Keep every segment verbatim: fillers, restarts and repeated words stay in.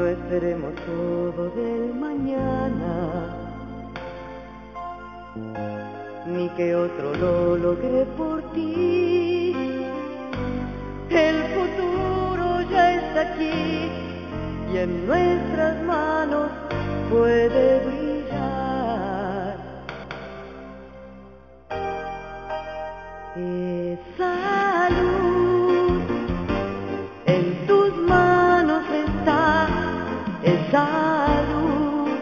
No esperemos todo del mañana, ni que otro lo logre por ti. El futuro ya está aquí y en nuestras manos puede brillar. Esa luz en tus manos está, esa luz.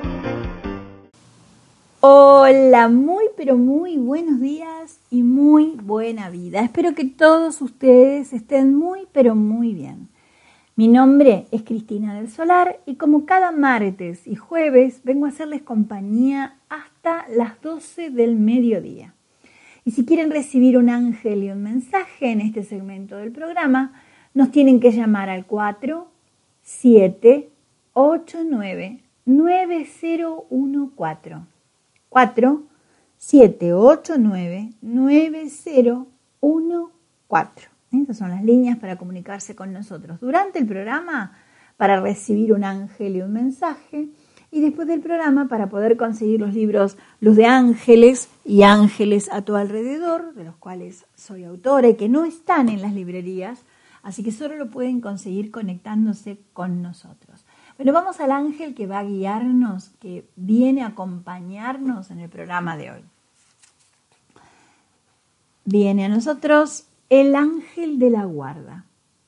Hola, muy pero muy buenos días y muy buena vida. Espero que todos ustedes estén muy pero muy bien. Mi nombre es Cristina del Solar y como cada martes y jueves vengo a hacerles compañía hasta las doce del mediodía. Y si quieren recibir un ángel y un mensaje en este segmento del programa, nos tienen que llamar al cuatro siete ocho nueve nueve cero uno cuatro. cuatro siete ocho nueve nueve cero uno cuatro. Estas son las líneas para comunicarse con nosotros durante el programa, para recibir un ángel y un mensaje, y después del programa para poder conseguir los libros Luz de Ángeles y Ángeles a tu alrededor, de los cuales soy autora y que no están en las librerías, así que solo lo pueden conseguir conectándose con nosotros. Bueno, vamos al ángel que va a guiarnos, que viene a acompañarnos en el programa de hoy. Viene a nosotros el ángel de la guarda.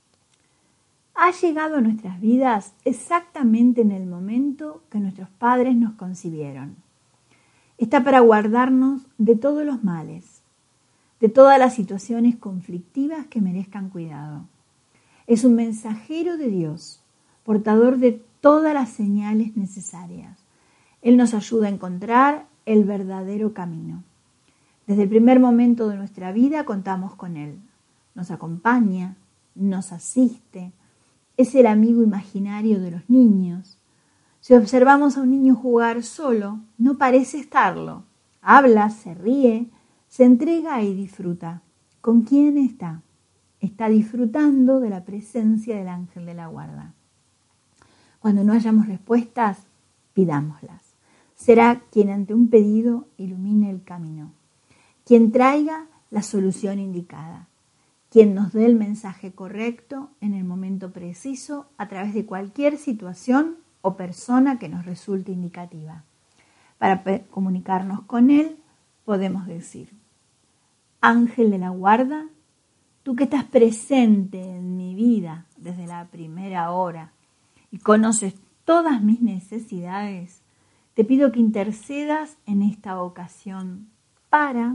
Ha llegado a nuestras vidas exactamente en el momento que nuestros padres nos concibieron. Está para guardarnos de todos los males, de todas las situaciones conflictivas que merezcan cuidado. Es un mensajero de Dios, portador de todas las señales necesarias. Él nos ayuda a encontrar el verdadero camino. Desde el primer momento de nuestra vida contamos con Él. Nos acompaña, nos asiste, es el amigo imaginario de los niños. Si observamos a un niño jugar solo, no parece estarlo. Habla, se ríe, se entrega y disfruta. ¿Con quién está? Está disfrutando de la presencia del ángel de la guarda. Cuando no hayamos respuestas, pidámoslas. Será quien ante un pedido ilumine el camino, quien traiga la solución indicada, quien nos dé el mensaje correcto en el momento preciso a través de cualquier situación o persona que nos resulte indicativa. Para comunicarnos con Él, podemos decir: Ángel de la guarda, tú que estás presente en mi vida desde la primera hora y conoces todas mis necesidades, te pido que intercedas en esta ocasión para,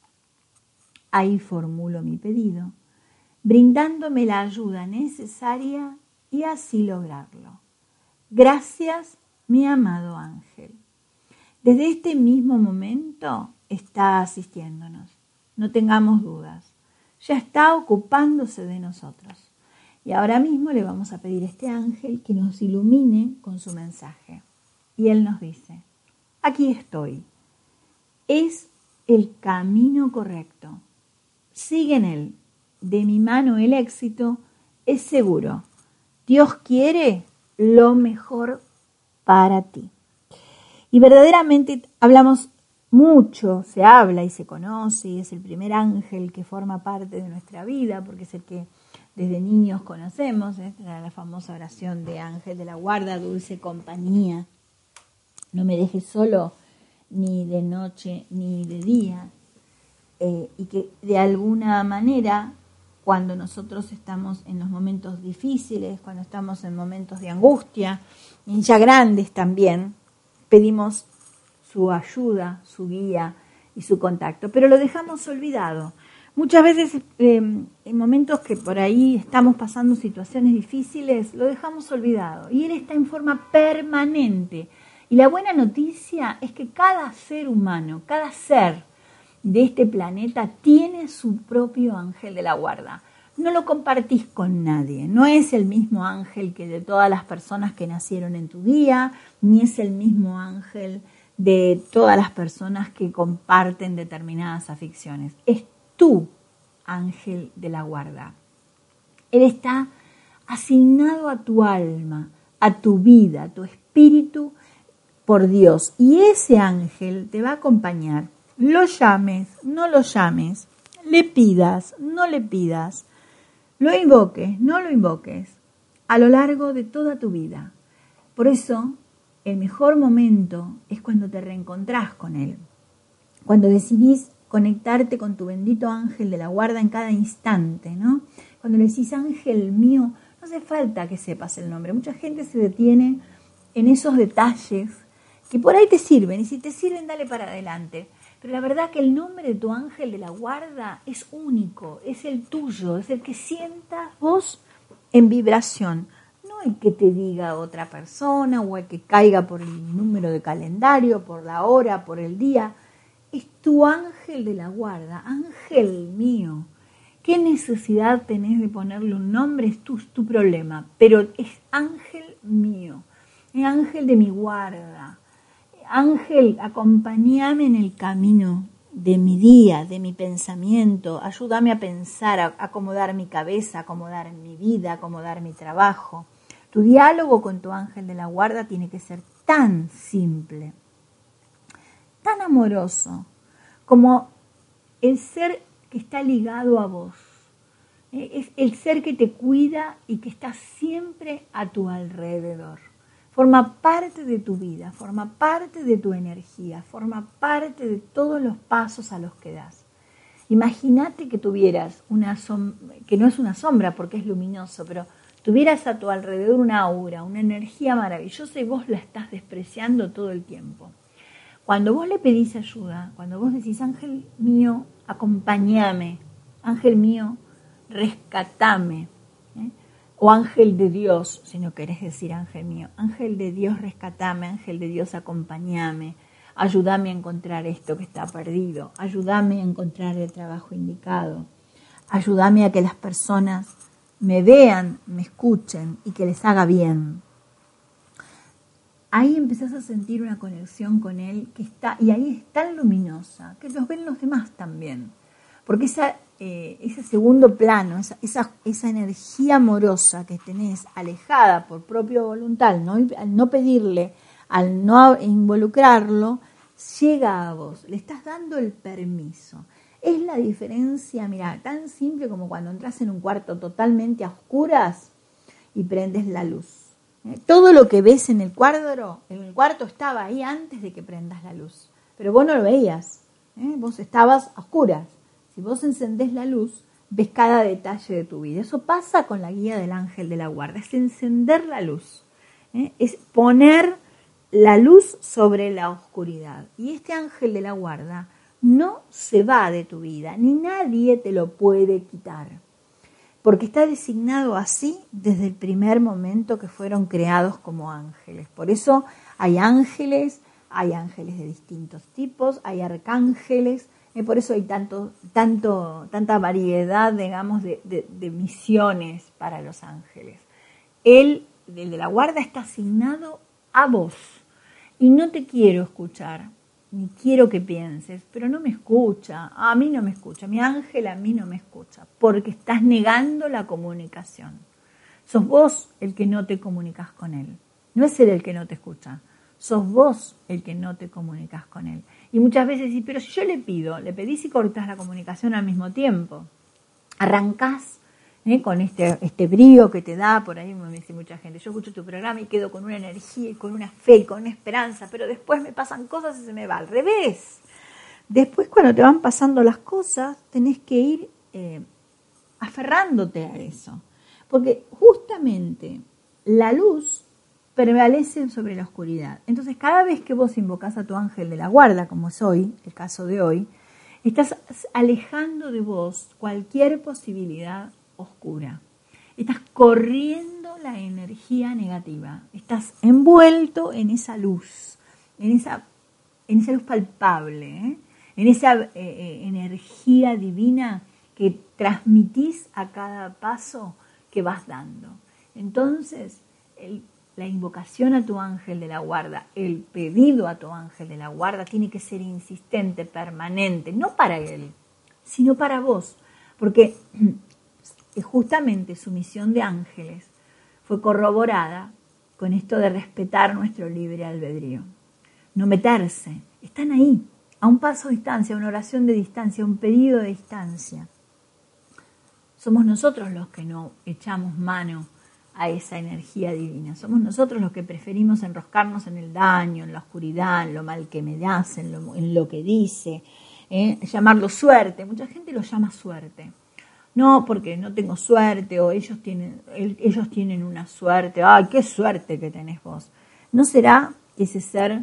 ahí formulo mi pedido, brindándome la ayuda necesaria y así lograrlo. Gracias, mi amado ángel. Desde este mismo momento está asistiéndonos. No tengamos dudas. Ya está ocupándose de nosotros. Y ahora mismo le vamos a pedir a este ángel que nos ilumine con su mensaje. Y él nos dice: aquí estoy. Es el camino correcto. Sigue en él. De mi mano el éxito es seguro. Dios quiere lo mejor para ti. Y verdaderamente hablamos mucho, se habla y se conoce, y es el primer ángel que forma parte de nuestra vida, porque es el que desde niños conocemos, ¿eh? La famosa oración de ángel de la guarda, dulce compañía. No me dejes solo ni de noche ni de día. Eh, y que de alguna manera, cuando nosotros estamos en los momentos difíciles, cuando estamos en momentos de angustia, y ya grandes también, pedimos su ayuda, su guía y su contacto, pero lo dejamos olvidado. Muchas veces eh, en momentos que por ahí estamos pasando situaciones difíciles, lo dejamos olvidado y Él está en forma permanente. Y la buena noticia es que cada ser humano, cada ser de este planeta tiene su propio ángel de la guarda. No lo compartís con nadie, no es el mismo ángel que de todas las personas que nacieron en tu día, ni es el mismo ángel de todas las personas que comparten determinadas aficiones. Es tu ángel de la guarda. Él está asignado a tu alma a tu vida, a tu espíritu por Dios. Y ese ángel te va a acompañar. Lo llames, no lo llames, le pidas, no le pidas, lo invoques, no lo invoques, a lo largo de toda tu vida. Por eso, el mejor momento es cuando te reencontrás con él, cuando decidís conectarte con tu bendito ángel de la guarda en cada instante, ¿no? Cuando le decís, ángel mío, no hace falta que sepas el nombre. Mucha gente se detiene en esos detalles que por ahí te sirven, y si te sirven, dale para adelante. Pero la verdad que el nombre de tu ángel de la guarda es único, es el tuyo, es el que sientas vos en vibración. No el que te diga otra persona o el que caiga por el número de calendario, por la hora, por el día. Es tu ángel de la guarda, ángel mío. ¿Qué necesidad tenés de ponerle un nombre? Es tu, tu problema, pero es ángel mío, es ángel de mi guarda. Ángel, acompáñame en el camino de mi día, de mi pensamiento, ayúdame a pensar, a acomodar mi cabeza, acomodar mi vida, acomodar mi trabajo. Tu diálogo con tu ángel de la guarda tiene que ser tan simple, tan amoroso, como el ser que está ligado a vos. Es el ser que te cuida y que está siempre a tu alrededor. Forma parte de tu vida, forma parte de tu energía, forma parte de todos los pasos a los que das. Imagínate que tuvieras una sombra, que no es una sombra porque es luminoso, pero tuvieras a tu alrededor una aura, una energía maravillosa y vos la estás despreciando todo el tiempo. Cuando vos le pedís ayuda, cuando vos decís, ángel mío, acompáñame, ángel mío, rescatame, ¿eh? O ángel de Dios, si no querés decir ángel mío, ángel de Dios, rescatame, ángel de Dios, acompáñame, ayúdame a encontrar esto que está perdido, ayúdame a encontrar el trabajo indicado, ayúdame a que las personas me vean, me escuchen y que les haga bien. Ahí empezás a sentir una conexión con él que está, y ahí es tan luminosa, que los ven los demás también. Porque esa, eh, ese segundo plano, esa, esa, esa energía amorosa que tenés alejada por propia voluntad, ¿no? Al no pedirle, al no involucrarlo, llega a vos, le estás dando el permiso. Es la diferencia, mira, tan simple como cuando entras en un cuarto totalmente a oscuras y prendes la luz. Todo lo que ves en el cuadro, en el cuarto estaba ahí antes de que prendas la luz, pero vos no lo veías, ¿eh? Vos estabas a oscuras. Si vos encendés la luz, ves cada detalle de tu vida. Eso pasa con la guía del ángel de la guarda, es encender la luz, ¿eh? Es poner la luz sobre la oscuridad. Y este ángel de la guarda no se va de tu vida, ni nadie te lo puede quitar, porque está designado así desde el primer momento que fueron creados como ángeles. Por eso hay ángeles, hay ángeles de distintos tipos, hay arcángeles, eh, por eso hay tanto, tanto, tanta variedad, digamos, de, de, de misiones para los ángeles. Él, el de la guarda, está asignado a vos. Y no te quiero escuchar, ni quiero que pienses, pero no me escucha, a mí no me escucha, mi ángel a mí no me escucha, porque estás negando la comunicación. Sos vos el que no te comunicas con él, no es él el que no te escucha, sos vos el que no te comunicas con él. Y muchas veces decís, pero si yo le pido, le pedís y cortás la comunicación al mismo tiempo, arrancás ¿eh? con este, este brío que te da, por ahí me dice mucha gente, yo escucho tu programa y quedo con una energía y con una fe y con una esperanza, pero después me pasan cosas y se me va al revés. Después cuando te van pasando las cosas, tenés que ir eh, aferrándote a eso, porque justamente la luz prevalece sobre la oscuridad. Entonces cada vez que vos invocás a tu ángel de la guarda, como es hoy, el caso de hoy, estás alejando de vos cualquier posibilidad oscura. Estás corriendo la energía negativa. Estás envuelto en esa luz, en esa, en esa luz palpable, ¿eh? en esa eh, eh, energía divina que transmitís a cada paso que vas dando. Entonces, el, la invocación a tu ángel de la guarda, el pedido a tu ángel de la guarda tiene que ser insistente, permanente, no para él, sino para vos, porque justamente su misión de ángeles fue corroborada con esto de respetar nuestro libre albedrío. No meterse, están ahí, a un paso de distancia, una oración de distancia, un pedido de distancia. Somos nosotros los que no echamos mano a esa energía divina. Somos nosotros los que preferimos enroscarnos en el daño, en la oscuridad, en lo mal que me hace, en lo, en lo que dice, ¿eh? Llamarlo suerte. Mucha gente lo llama suerte. No, porque no tengo suerte, o ellos tienen, ellos tienen una suerte. ¡Ay, qué suerte que tenés vos! ¿No será que ese ser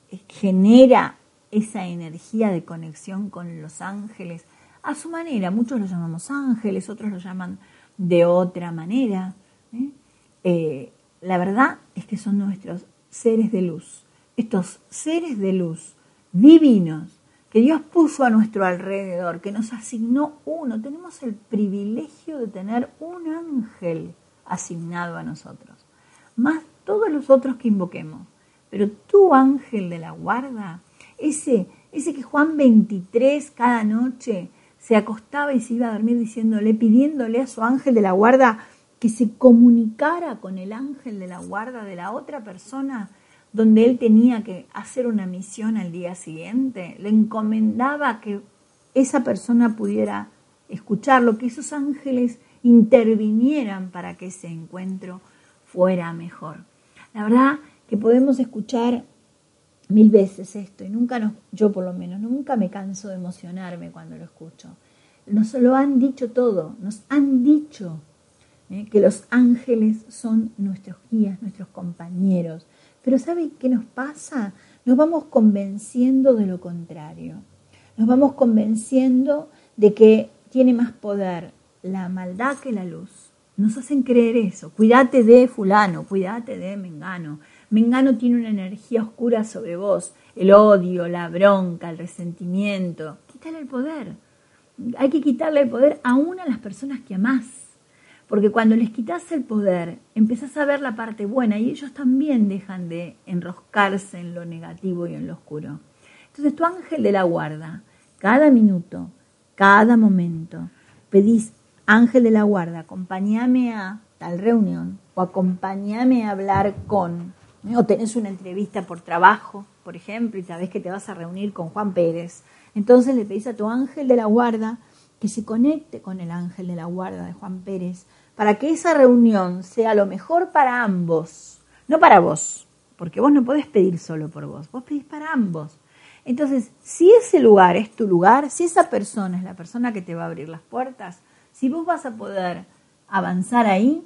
genera esa energía de conexión con los ángeles a su manera? Muchos lo llamamos ángeles, otros lo llaman de otra manera. ¿eh? Eh, la verdad es que son nuestros seres de luz, estos seres de luz divinos que Dios puso a nuestro alrededor, que nos asignó uno. Tenemos el privilegio de tener un ángel asignado a nosotros, más todos los otros que invoquemos. Pero tu ángel de la guarda, ese, ese que Juan veintitrés cada noche se acostaba y se iba a dormir diciéndole, pidiéndole a su ángel de la guarda que se comunicara con el ángel de la guarda de la otra persona, donde él tenía que hacer una misión al día siguiente, le encomendaba que esa persona pudiera escucharlo, que esos ángeles intervinieran para que ese encuentro fuera mejor. La verdad que podemos escuchar mil veces esto y nunca nos, yo por lo menos, nunca me canso de emocionarme cuando lo escucho. Nos lo han dicho todo, nos han dicho ¿eh? que los ángeles son nuestros guías, nuestros compañeros. Pero ¿saben qué nos pasa? Nos vamos convenciendo de lo contrario. Nos vamos convenciendo de que tiene más poder la maldad que la luz. Nos hacen creer eso. Cuídate de fulano, cuídate de mengano. Mengano tiene una energía oscura sobre vos. El odio, la bronca, el resentimiento. Quítale el poder. Hay que quitarle el poder aún a las personas que amás. Porque cuando les quitas el poder, empezás a ver la parte buena y ellos también dejan de enroscarse en lo negativo y en lo oscuro. Entonces tu ángel de la guarda, cada minuto, cada momento, pedís, ángel de la guarda, acompáñame a tal reunión o acompáñame a hablar con, ¿eh? o tenés una entrevista por trabajo, por ejemplo, y sabés que te vas a reunir con Juan Pérez. Entonces le pedís a tu ángel de la guarda que se conecte con el ángel de la guarda de Juan Pérez, para que esa reunión sea lo mejor para ambos, no para vos, porque vos no podés pedir solo por vos, vos pedís para ambos. Entonces, si ese lugar es tu lugar, si esa persona es la persona que te va a abrir las puertas, si vos vas a poder avanzar ahí,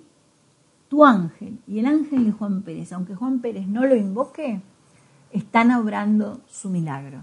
tu ángel y el ángel de Juan Pérez, aunque Juan Pérez no lo invoque, están obrando su milagro.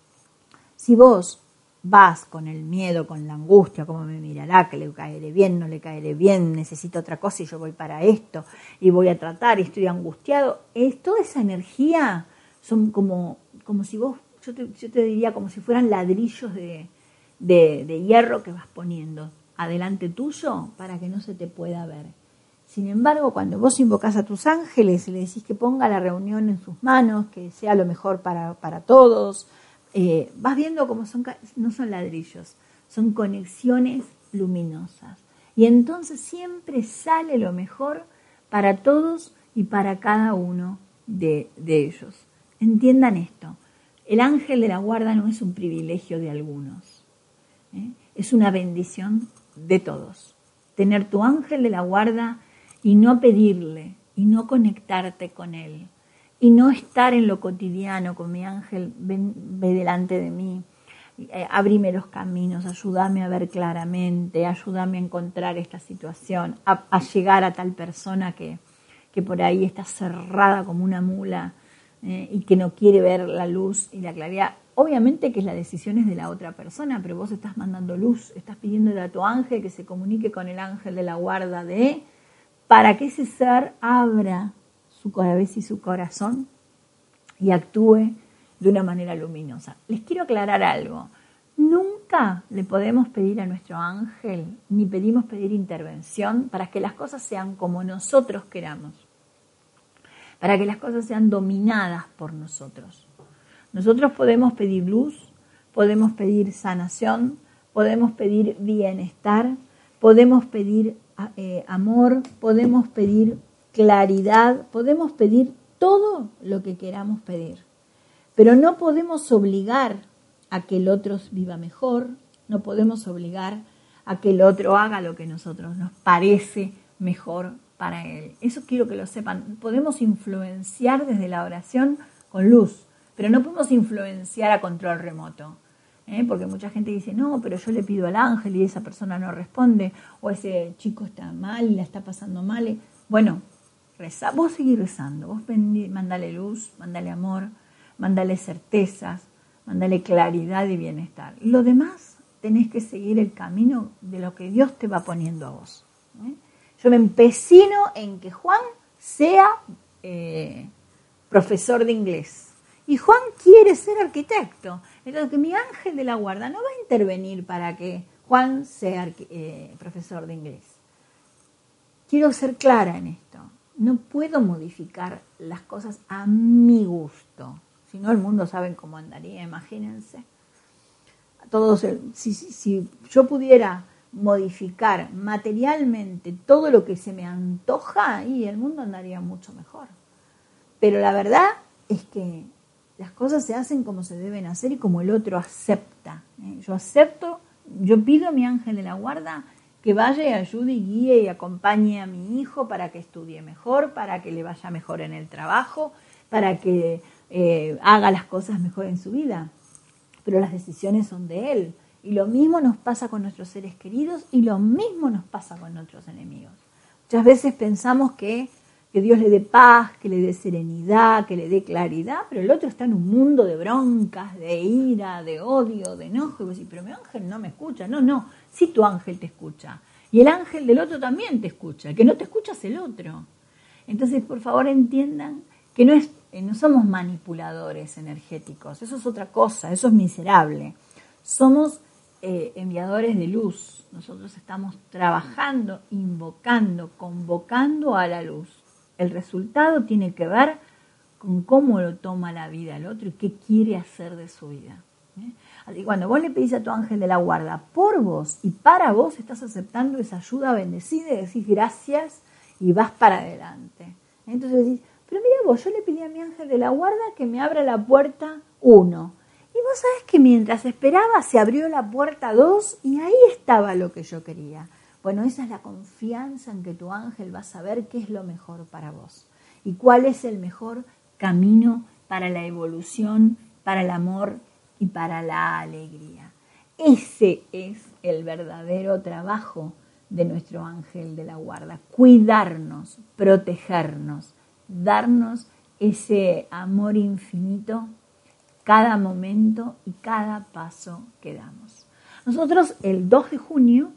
Si vos vas con el miedo, con la angustia, cómo me mirará, que le caeré bien, no le caeré bien, necesito otra cosa y yo voy para esto y voy a tratar y estoy angustiado, es, toda esa energía son como, como si vos, yo te, yo te diría como si fueran ladrillos de, de, de hierro que vas poniendo adelante tuyo para que no se te pueda ver. Sin embargo, cuando vos invocás a tus ángeles y le decís que ponga la reunión en sus manos, que sea lo mejor para, para todos, Eh, vas viendo cómo son, no son ladrillos, son conexiones luminosas. Y entonces siempre sale lo mejor para todos y para cada uno de, de ellos. Entiendan esto, el ángel de la guarda no es un privilegio de algunos, ¿eh? es una bendición de todos. Tener tu ángel de la guarda y no pedirle, y no conectarte con él, y no estar en lo cotidiano con mi ángel, ven, ve delante de mí, eh, abrime los caminos, ayúdame a ver claramente, ayúdame a encontrar esta situación, a, a llegar a tal persona que, que por ahí está cerrada como una mula eh, y que no quiere ver la luz y la claridad. Obviamente que la decisión es de la otra persona, pero vos estás mandando luz, estás pidiéndole a tu ángel que se comunique con el ángel de la guarda de, para que ese ser abra su cabeza y su corazón y actúe de una manera luminosa. Les quiero aclarar algo. Nunca le podemos pedir a nuestro ángel, ni pedimos pedir intervención para que las cosas sean como nosotros queramos, para que las cosas sean dominadas por nosotros. Nosotros podemos pedir luz, podemos pedir sanación, podemos pedir bienestar, podemos pedir eh, amor, podemos pedir claridad, podemos pedir todo lo que queramos pedir, pero no podemos obligar a que el otro viva mejor, no podemos obligar a que el otro haga lo que a nosotros nos parece mejor para él. Eso quiero que lo sepan. Podemos influenciar desde la oración con luz, pero no podemos influenciar a control remoto. ¿eh? Porque mucha gente dice, no, pero yo le pido al ángel y esa persona no responde, o ese chico está mal y la está pasando mal. Bueno, reza, vos seguís rezando, vos mandale luz, mandale amor, mandale certezas, mandale claridad y bienestar. Y lo demás tenés que seguir el camino de lo que Dios te va poniendo a vos. ¿eh? Yo me empecino en que Juan sea eh, profesor de inglés. Y Juan quiere ser arquitecto. Entonces, que mi ángel de la guarda no va a intervenir para que Juan sea eh, profesor de inglés. Quiero ser clara en esto. No puedo modificar las cosas a mi gusto. Si no, el mundo saben cómo andaría, imagínense. Todos, si, si, si yo pudiera modificar materialmente todo lo que se me antoja, y el mundo andaría mucho mejor. Pero la verdad es que las cosas se hacen como se deben hacer y como el otro acepta. ¿eh? Yo acepto, yo pido a mi ángel de la guarda que vaya y ayude y guíe y acompañe a mi hijo para que estudie mejor, para que le vaya mejor en el trabajo, para que eh, haga las cosas mejor en su vida. Pero las decisiones son de él. Y lo mismo nos pasa con nuestros seres queridos y lo mismo nos pasa con nuestros enemigos. Muchas veces pensamos que, que Dios le dé paz, que le dé serenidad, que le dé claridad, pero el otro está en un mundo de broncas, de ira, de odio, de enojo. Y vos decís, pero mi ángel no me escucha. No, no, sí tu ángel te escucha. Y el ángel del otro también te escucha. El que no te escucha es el otro. Entonces, por favor, entiendan que no, es, no somos manipuladores energéticos. Eso es otra cosa, eso es miserable. Somos eh, enviadores de luz. Nosotros estamos trabajando, invocando, convocando a la luz. El resultado tiene que ver con cómo lo toma la vida el otro y qué quiere hacer de su vida. ¿eh? Así que cuando vos le pedís a tu ángel de la guarda por vos y para vos, estás aceptando esa ayuda bendecida y decís gracias y vas para adelante. Entonces decís, pero mira vos, yo le pedí a mi ángel de la guarda que me abra la puerta uno. Y vos sabés que mientras esperaba se abrió la puerta dos y ahí estaba lo que yo quería. Bueno, esa es la confianza en que tu ángel va a saber qué es lo mejor para vos y cuál es el mejor camino para la evolución, para el amor y para la alegría. Ese es el verdadero trabajo de nuestro ángel de la guarda, cuidarnos, protegernos, darnos ese amor infinito cada momento y cada paso que damos. Nosotros el dos de junio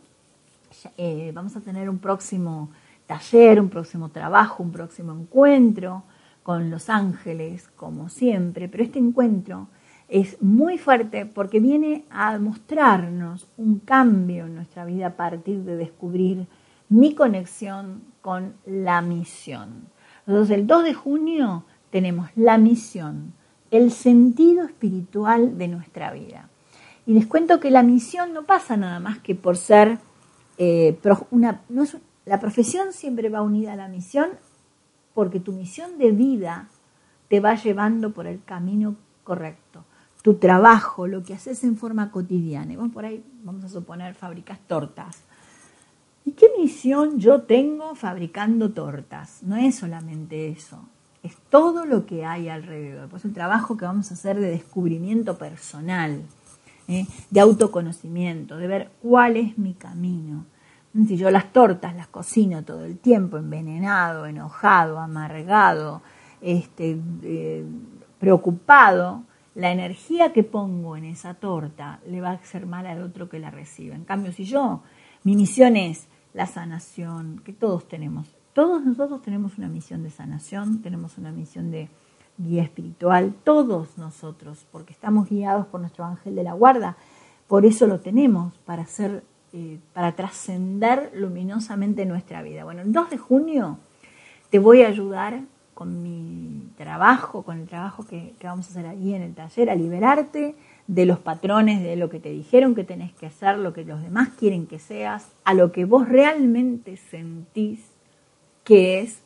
eh, vamos a tener un próximo taller, un próximo trabajo, un próximo encuentro con los ángeles, como siempre, pero este encuentro es muy fuerte porque viene a mostrarnos un cambio en nuestra vida a partir de descubrir mi conexión con la misión. Entonces, el dos de junio tenemos la misión, el sentido espiritual de nuestra vida. Y les cuento que la misión no pasa nada más que por ser eh, una... No es, la profesión siempre va unida a la misión porque tu misión de vida te va llevando por el camino correcto. Tu trabajo, lo que haces en forma cotidiana. Y vos por ahí, vamos a suponer, fabricas tortas. ¿Y qué misión yo tengo fabricando tortas? No es solamente eso, es todo lo que hay alrededor. Pues el trabajo que vamos a hacer de descubrimiento personal, ¿eh? de autoconocimiento, de ver cuál es mi camino. Si yo las tortas las cocino todo el tiempo, envenenado, enojado, amargado, este, eh, preocupado, la energía que pongo en esa torta le va a hacer mal al otro que la reciba. En cambio, si yo, mi misión es la sanación, que todos tenemos, todos nosotros tenemos una misión de sanación, tenemos una misión de guía espiritual, todos nosotros, porque estamos guiados por nuestro ángel de la guarda, por eso lo tenemos, para hacer, eh, para trascender luminosamente nuestra vida. Bueno, el dos de junio te voy a ayudar con mi trabajo, con el trabajo que, que vamos a hacer ahí en el taller, a liberarte de los patrones, de lo que te dijeron que tenés que hacer, lo que los demás quieren que seas, a lo que vos realmente sentís que es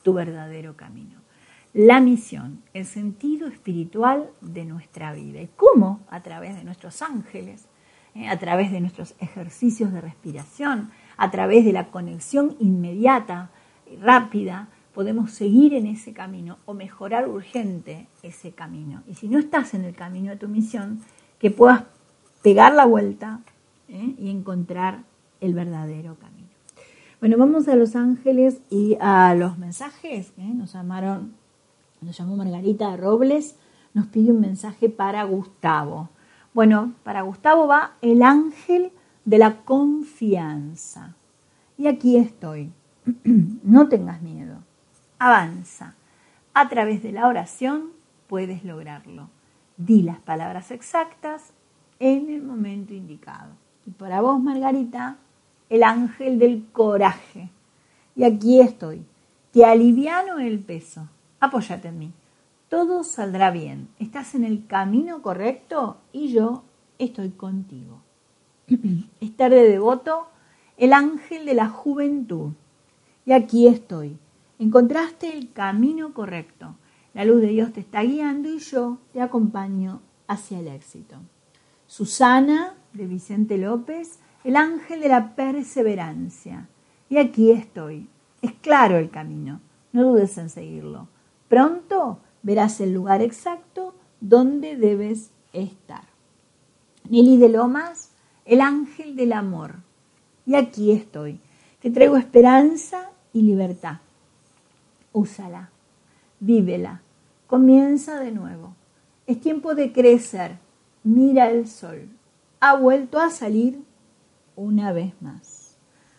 tu verdadero camino. La misión, el sentido espiritual de nuestra vida. ¿Y cómo? A través de nuestros ángeles, ¿eh? a través de nuestros ejercicios de respiración, a través de la conexión inmediata y rápida, podemos seguir en ese camino o mejorar urgente ese camino. Y si no estás en el camino de tu misión, que puedas pegar la vuelta ¿eh? y encontrar el verdadero camino. Bueno, vamos a los ángeles y a los mensajes. ¿eh? Nos llamaron, nos llamó Margarita Robles, nos pide un mensaje para Gustavo. Bueno, para Gustavo va el ángel de la confianza. Y aquí estoy. No tengas miedo. Avanza. A través de la oración puedes lograrlo. Di las palabras exactas en el momento indicado. Y para vos, Margarita, el ángel del coraje. Y aquí estoy. Te aliviano el peso. Apóyate en mí. Todo saldrá bien. Estás en el camino correcto y yo estoy contigo. Esther de Devoto, el ángel de la juventud. Y aquí estoy. Encontraste el camino correcto. La luz de Dios te está guiando y yo te acompaño hacia el éxito. Susana, de Vicente López, el ángel de la perseverancia. Y aquí estoy. Es claro el camino. No dudes en seguirlo. Pronto verás el lugar exacto donde debes estar. Nelly de Lomas, el ángel del amor. Y aquí estoy. Te traigo esperanza y libertad. Úsala. Vívela. Comienza de nuevo. Es tiempo de crecer. Mira el sol. Ha vuelto a salir una vez más.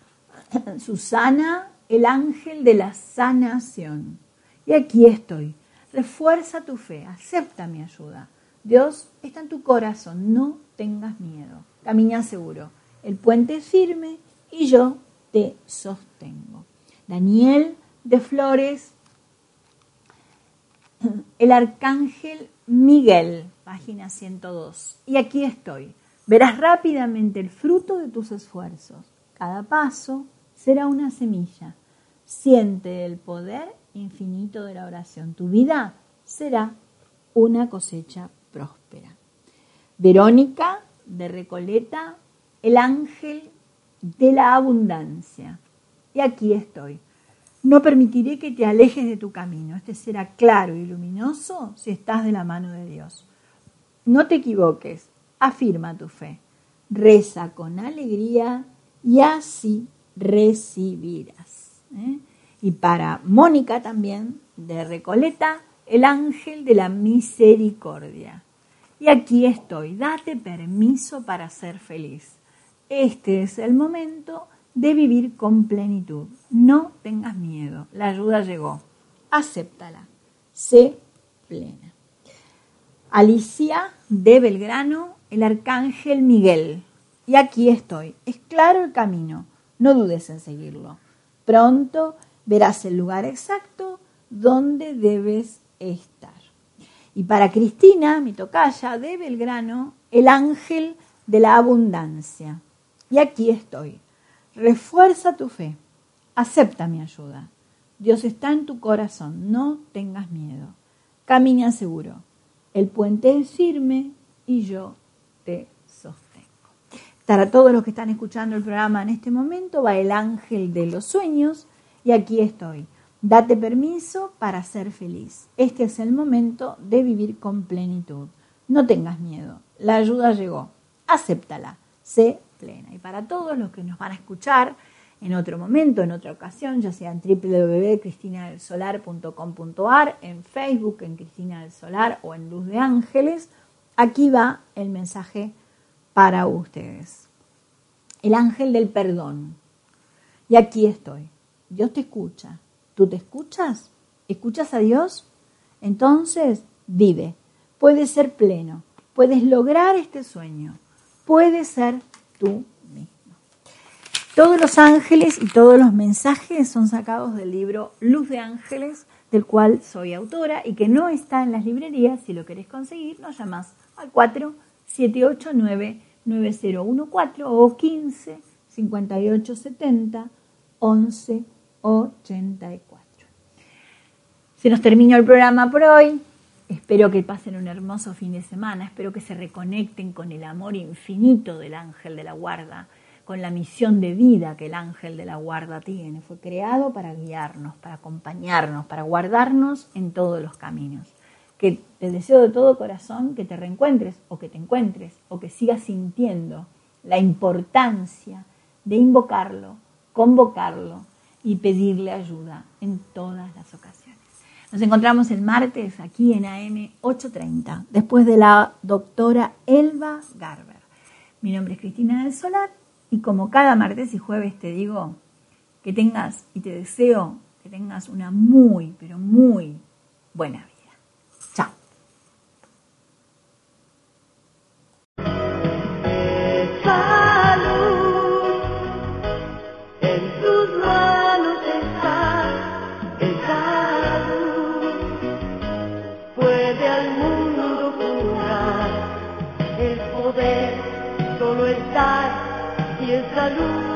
Susana, el ángel de la sanación. Y aquí estoy. Refuerza tu fe. Acepta mi ayuda. Dios está en tu corazón. No tengas miedo. Camina seguro. El puente es firme y yo te sostengo. Daniel de Flores, el arcángel Miguel, página ciento dos. Y aquí estoy. Verás rápidamente el fruto de tus esfuerzos. Cada paso será una semilla. Siente el poder infinito de la oración. Tu vida será una cosecha próspera. Verónica de Recoleta, el ángel de la abundancia. Y aquí estoy. No permitiré que te alejes de tu camino. Este será claro y luminoso si estás de la mano de Dios. No te equivoques. Afirma tu fe. Reza con alegría y así recibirás. ¿Eh? Y para Mónica también, de Recoleta, el ángel de la misericordia. Y aquí estoy. Date permiso para ser feliz. Este es el momento de vivir con plenitud. No tengas miedo. La ayuda llegó. Acéptala. Sé plena. Alicia de Belgrano, el arcángel Miguel. Y aquí estoy. Es claro el camino. No dudes en seguirlo. Pronto verás el lugar exacto donde debes estar. Y para Cristina, mi tocaya de Belgrano, el ángel de la abundancia. Y aquí estoy. Refuerza tu fe. Acepta mi ayuda. Dios está en tu corazón. No tengas miedo. Camina seguro. El puente es firme y yo te sostengo. Para todos los que están escuchando el programa en este momento, va el ángel de los sueños y aquí estoy. Date permiso para ser feliz. Este es el momento de vivir con plenitud. No tengas miedo. La ayuda llegó. Acéptala. Sé plena. Y para todos los que nos van a escuchar en otro momento, en otra ocasión, ya sea en doble u doble u doble u punto cristina del solar punto com punto a r, en Facebook, en Cristina del Solar o en Luz de Ángeles, aquí va el mensaje para ustedes. El ángel del perdón. Y aquí estoy. Dios te escucha. ¿Tú te escuchas? ¿Escuchas a Dios? Entonces, vive. Puedes ser pleno. Puedes lograr este sueño. Puedes ser tú mismo. Todos los ángeles y todos los mensajes son sacados del libro Luz de Ángeles, del cual soy autora y que no está en las librerías. Si lo querés conseguir, nos llamás al cuatro siete ocho nueve nueve cero uno cuatro o quince cincuenta y ocho setenta once ochenta y cuatro. Se nos terminó el programa por hoy. Espero que pasen un hermoso fin de semana. Espero que se reconecten con el amor infinito del ángel de la guarda, con la misión de vida que el ángel de la guarda tiene. Fue creado para guiarnos, para acompañarnos, para guardarnos en todos los caminos. Que te deseo de todo corazón que te reencuentres o que te encuentres o que sigas sintiendo la importancia de invocarlo, convocarlo y pedirle ayuda en todas las ocasiones. Nos encontramos el martes aquí en A M ochocientos treinta, después de la doctora Elba Garber. Mi nombre es Cristina del Solar y como cada martes y jueves te digo que tengas y te deseo que tengas una muy, pero muy buena vida. Chao. Salud, en tus manos está esa luz. Puede al mundo curar, el poder solo está y esa luz.